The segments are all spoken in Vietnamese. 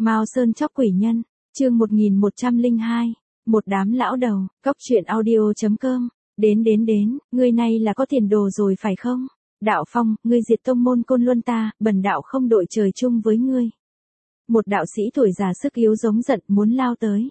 Mao Sơn chóc quỷ nhân, chương 1102, một đám lão đầu, cóc truyện audio.com, đến, ngươi này là có tiền đồ rồi phải không? Đạo Phong, ngươi diệt tông môn Côn Luân ta, bần đạo không đội trời chung với ngươi. Một đạo sĩ tuổi già sức yếu giống giận muốn lao tới.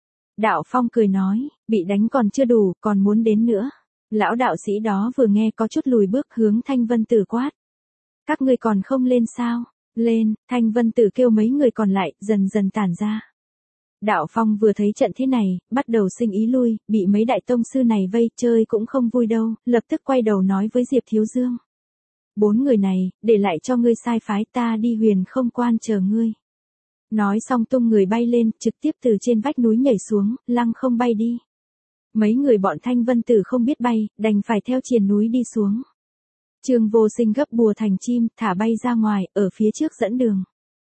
Đạo Phong cười nói, bị đánh còn chưa đủ, còn muốn đến nữa. Lão đạo sĩ đó vừa nghe có chút lùi bước hướng Thanh Vân Tử quát. Các ngươi còn không lên sao? Lên, Thanh Vân Tử kêu mấy người còn lại, dần dần tản ra. Đạo Phong vừa thấy trận thế này, bắt đầu sinh ý lui, bị mấy đại tông sư này vây chơi cũng không vui đâu, lập tức quay đầu nói với Diệp Thiếu Dương. 4 người này, để lại cho ngươi sai phái ta đi Huyền Không Quan chờ ngươi. Nói xong tung người bay lên, trực tiếp từ trên vách núi nhảy xuống, lăng không bay đi. Mấy người bọn Thanh Vân Tử không biết bay, đành phải theo triền núi đi xuống. Trương Vô Sinh gấp bùa thành chim, thả bay ra ngoài, ở phía trước dẫn đường.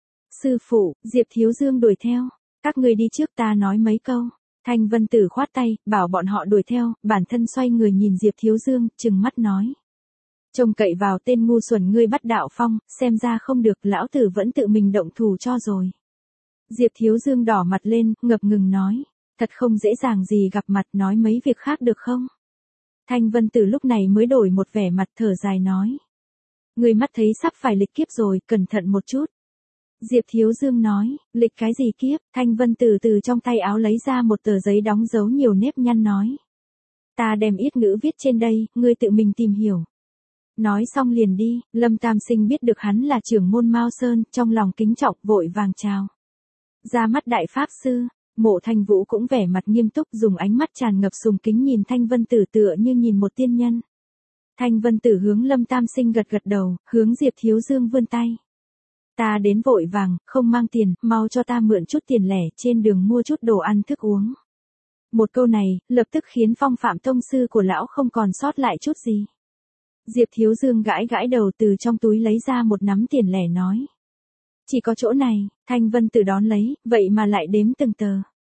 Sư phụ, Diệp Thiếu Dương đuổi theo. Các ngươi đi trước ta nói mấy câu. Thanh Vân Tử khoát tay, bảo bọn họ đuổi theo, bản thân xoay người nhìn Diệp Thiếu Dương, trừng mắt nói. Trông cậy vào tên ngu xuẩn ngươi bắt Đạo Phong, xem ra không được, lão tử vẫn tự mình động thủ cho rồi. Diệp Thiếu Dương đỏ mặt lên, ngập ngừng nói. Thật không dễ dàng gì gặp mặt, nói mấy việc khác được không? Thanh Vân Tử lúc này mới đổi một vẻ mặt thở dài nói. Người mắt thấy sắp phải lịch kiếp rồi, cẩn thận một chút. Diệp Thiếu Dương nói, lịch cái gì kiếp? Thanh Vân Tử từ trong tay áo lấy ra một tờ giấy đóng dấu nhiều nếp nhăn nói. Ta đem yết ngữ viết trên đây, ngươi tự mình tìm hiểu. Nói xong liền đi, Lâm Tam Sinh biết được hắn là trưởng môn Mao Sơn, trong lòng kính trọng vội vàng chào. Ra mắt đại pháp sư. Mộ Thanh Vũ cũng vẻ mặt nghiêm túc dùng ánh mắt tràn ngập sùng kính nhìn Thanh Vân Tử tựa như nhìn một tiên nhân. Thanh Vân Tử hướng Lâm Tam Sinh gật đầu, hướng Diệp Thiếu Dương vươn tay. Ta đến vội vàng, không mang tiền, mau cho ta mượn chút tiền lẻ trên đường mua chút đồ ăn thức uống. Một câu này, lập tức khiến phong phạm tông sư của lão không còn sót lại chút gì. Diệp Thiếu Dương gãi đầu từ trong túi lấy ra một nắm tiền lẻ nói. Chỉ có chỗ này, Thanh Vân Tử đón lấy, vậy mà lại đếm từng tờ.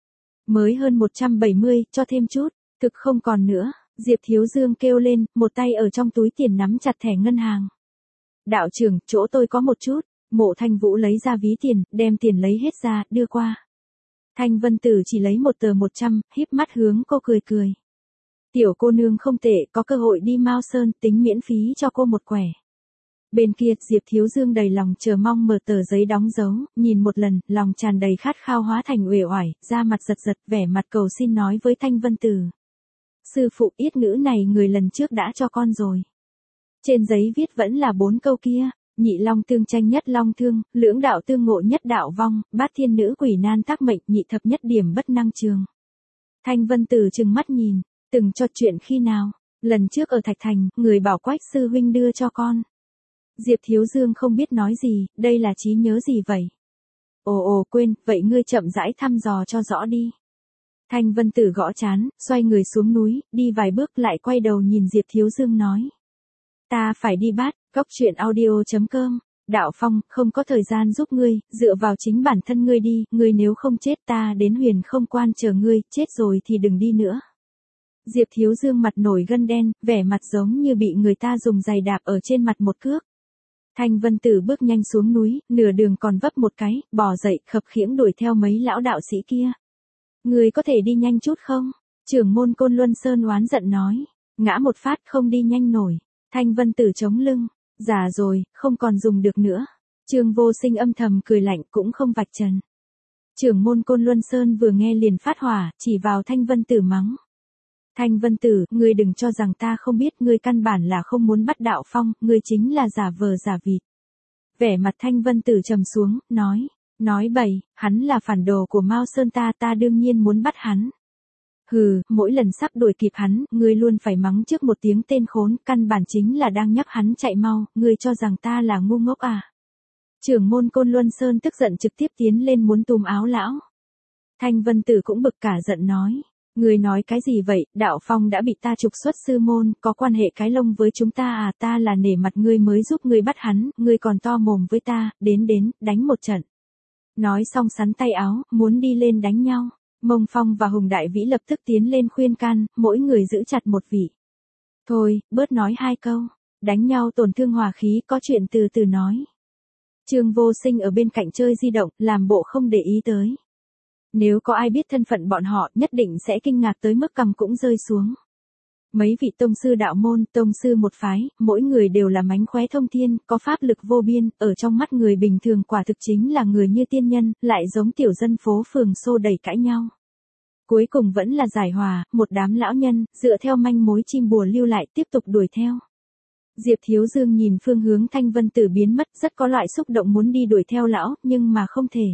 Mới hơn 170, cho thêm chút, thực không còn nữa, Diệp Thiếu Dương kêu lên, một tay ở trong túi tiền nắm chặt thẻ ngân hàng. Đạo trưởng, chỗ tôi có một chút, Mộ Thanh Vũ lấy ra ví tiền, đem tiền lấy hết ra, đưa qua. Thanh Vân Tử chỉ lấy một tờ 100, híp mắt hướng cô cười. Tiểu cô nương không tệ, có cơ hội đi Mao Sơn, tính miễn phí cho cô một quẻ. Bên kia, Diệp Thiếu Dương đầy lòng chờ mong mở tờ giấy đóng dấu, nhìn một lần, lòng tràn đầy khát khao hóa thành uể oải, da mặt giật, vẻ mặt cầu xin nói với Thanh Vân Tử. Sư phụ, yết ngữ này người lần trước đã cho con rồi. Trên giấy viết vẫn là 4 câu kia, nhị long tương tranh nhất long thương, lưỡng đạo tương ngộ nhất đạo vong, bát thiên nữ quỷ nan tác mệnh, nhị thập nhất điểm bất năng trường. Thanh Vân Tử trừng mắt nhìn, từng cho chuyện khi nào, lần trước ở Thạch Thành, người bảo Quách sư huynh đưa cho con. Diệp Thiếu Dương không biết nói gì, đây là trí nhớ gì vậy? Quên, vậy ngươi chậm rãi thăm dò cho rõ đi. Thanh Vân Tử gõ chán, xoay người xuống núi, đi vài bước lại quay đầu nhìn Diệp Thiếu Dương nói. Ta phải đi bát, cóc truyện audio.com, Đạo Phong, không có thời gian giúp ngươi, dựa vào chính bản thân ngươi đi, ngươi nếu không chết ta đến Huyền Không Quan chờ ngươi, chết rồi thì đừng đi nữa. Diệp Thiếu Dương mặt nổi gân đen, vẻ mặt giống như bị người ta dùng giày đạp ở trên mặt một cước. Thanh Vân Tử bước nhanh xuống núi, nửa đường còn vấp một cái, bò dậy, khập khiễng đuổi theo mấy lão đạo sĩ kia. Người có thể đi nhanh chút không? Trưởng môn Côn Luân Sơn oán giận nói. Ngã một phát không đi nhanh nổi. Thanh Vân Tử chống lưng. Già rồi, không còn dùng được nữa. Trương Vô Sinh âm thầm cười lạnh cũng không vạch trần. Trưởng môn Côn Luân Sơn vừa nghe liền phát hỏa, chỉ vào Thanh Vân Tử mắng. Thanh Vân Tử, ngươi đừng cho rằng ta không biết, ngươi căn bản là không muốn bắt Đạo Phong, ngươi chính là giả vờ giả vịt. Vẻ mặt Thanh Vân Tử trầm xuống, nói bậy, hắn là phản đồ của Mao Sơn ta đương nhiên muốn bắt hắn. Hừ, mỗi lần sắp đuổi kịp hắn, ngươi luôn phải mắng trước một tiếng tên khốn, căn bản chính là đang nhắc hắn chạy mau, ngươi cho rằng ta là ngu ngốc à. Trưởng môn Côn Luân Sơn tức giận trực tiếp tiến lên muốn túm áo lão. Thanh Vân Tử cũng bực cả giận nói. Ngươi nói cái gì vậy, Đạo Phong đã bị ta trục xuất sư môn, có quan hệ cái lông với chúng ta à, ta là nể mặt ngươi mới giúp ngươi bắt hắn, ngươi còn to mồm với ta, đến, đánh một trận. Nói xong sắn tay áo, muốn đi lên đánh nhau, Mông Phong và Hùng Đại Vĩ lập tức tiến lên khuyên can, mỗi người giữ chặt một vị. Thôi, bớt nói 2 câu, đánh nhau tổn thương hòa khí, có chuyện từ từ nói. Trương Vô Sinh ở bên cạnh chơi di động, làm bộ không để ý tới. Nếu có ai biết thân phận bọn họ, nhất định sẽ kinh ngạc tới mức cằm cũng rơi xuống. Mấy vị tông sư đạo môn, tông sư một phái, mỗi người đều là mánh khóe thông thiên, có pháp lực vô biên, ở trong mắt người bình thường quả thực chính là người như tiên nhân, lại giống tiểu dân phố phường xô đẩy cãi nhau. Cuối cùng vẫn là giải hòa, một đám lão nhân, dựa theo manh mối chim bùa lưu lại tiếp tục đuổi theo. Diệp Thiếu Dương nhìn phương hướng Thanh Vân Tử biến mất, rất có loại xúc động muốn đi đuổi theo lão, nhưng mà không thể.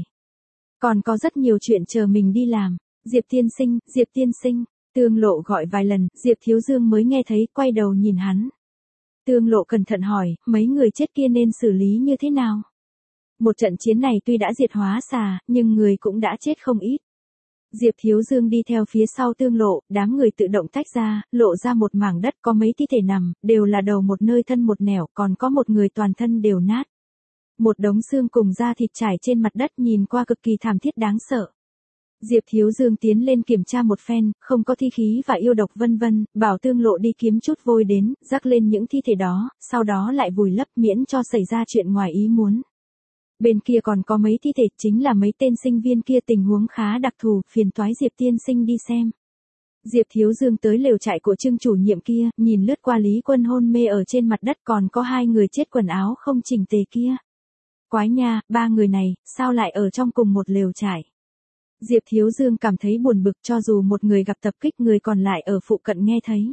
Còn có rất nhiều chuyện chờ mình đi làm. Diệp tiên sinh, Tương Lộ gọi vài lần, Diệp Thiếu Dương mới nghe thấy, quay đầu nhìn hắn. Tương Lộ cẩn thận hỏi, mấy người chết kia nên xử lý như thế nào? Một trận chiến này tuy đã diệt hóa xà, nhưng người cũng đã chết không ít. Diệp Thiếu Dương đi theo phía sau Tương Lộ, đám người tự động tách ra, lộ ra một mảng đất có mấy thi thể nằm, đều là đầu một nơi thân một nẻo, còn có một người toàn thân đều nát. Một đống xương cùng da thịt trải trên mặt đất nhìn qua cực kỳ thảm thiết đáng sợ. Diệp Thiếu Dương tiến lên kiểm tra một phen, không có thi khí và yêu độc vân vân, bảo Tương Lộ đi kiếm chút vôi đến, rắc lên những thi thể đó, sau đó lại vùi lấp miễn cho xảy ra chuyện ngoài ý muốn. Bên kia còn có mấy thi thể, chính là mấy tên sinh viên kia, tình huống khá đặc thù, phiền toái Diệp tiên sinh đi xem. Diệp Thiếu Dương tới lều trại của Trương chủ nhiệm kia, nhìn lướt qua Lý Quân hôn mê ở trên mặt đất, còn có 2 người chết quần áo không chỉnh tề kia. Quái nha, 3 người này, sao lại ở trong cùng một lều trại? Diệp Thiếu Dương cảm thấy buồn bực, cho dù một người gặp tập kích, người còn lại ở phụ cận nghe thấy.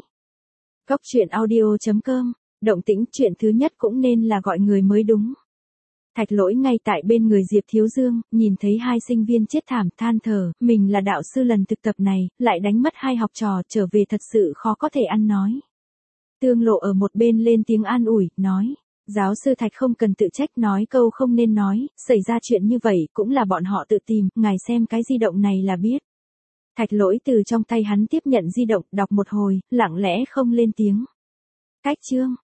Góc truyện audio.com, động tĩnh chuyện thứ nhất cũng nên là gọi người mới đúng. Thạch Lỗi ngay tại bên người Diệp Thiếu Dương, nhìn thấy 2 sinh viên chết thảm, than thở, mình là đạo sư lần thực tập này, lại đánh mất 2 học trò, trở về thật sự khó có thể ăn nói. Tương Lộ ở một bên lên tiếng an ủi, nói, giáo sư Thạch không cần tự trách, nói câu không nên nói, xảy ra chuyện như vậy cũng là bọn họ tự tìm, ngài xem cái di động này là biết. Thạch Lỗi từ trong tay hắn tiếp nhận di động, đọc một hồi, lặng lẽ không lên tiếng. Cách chương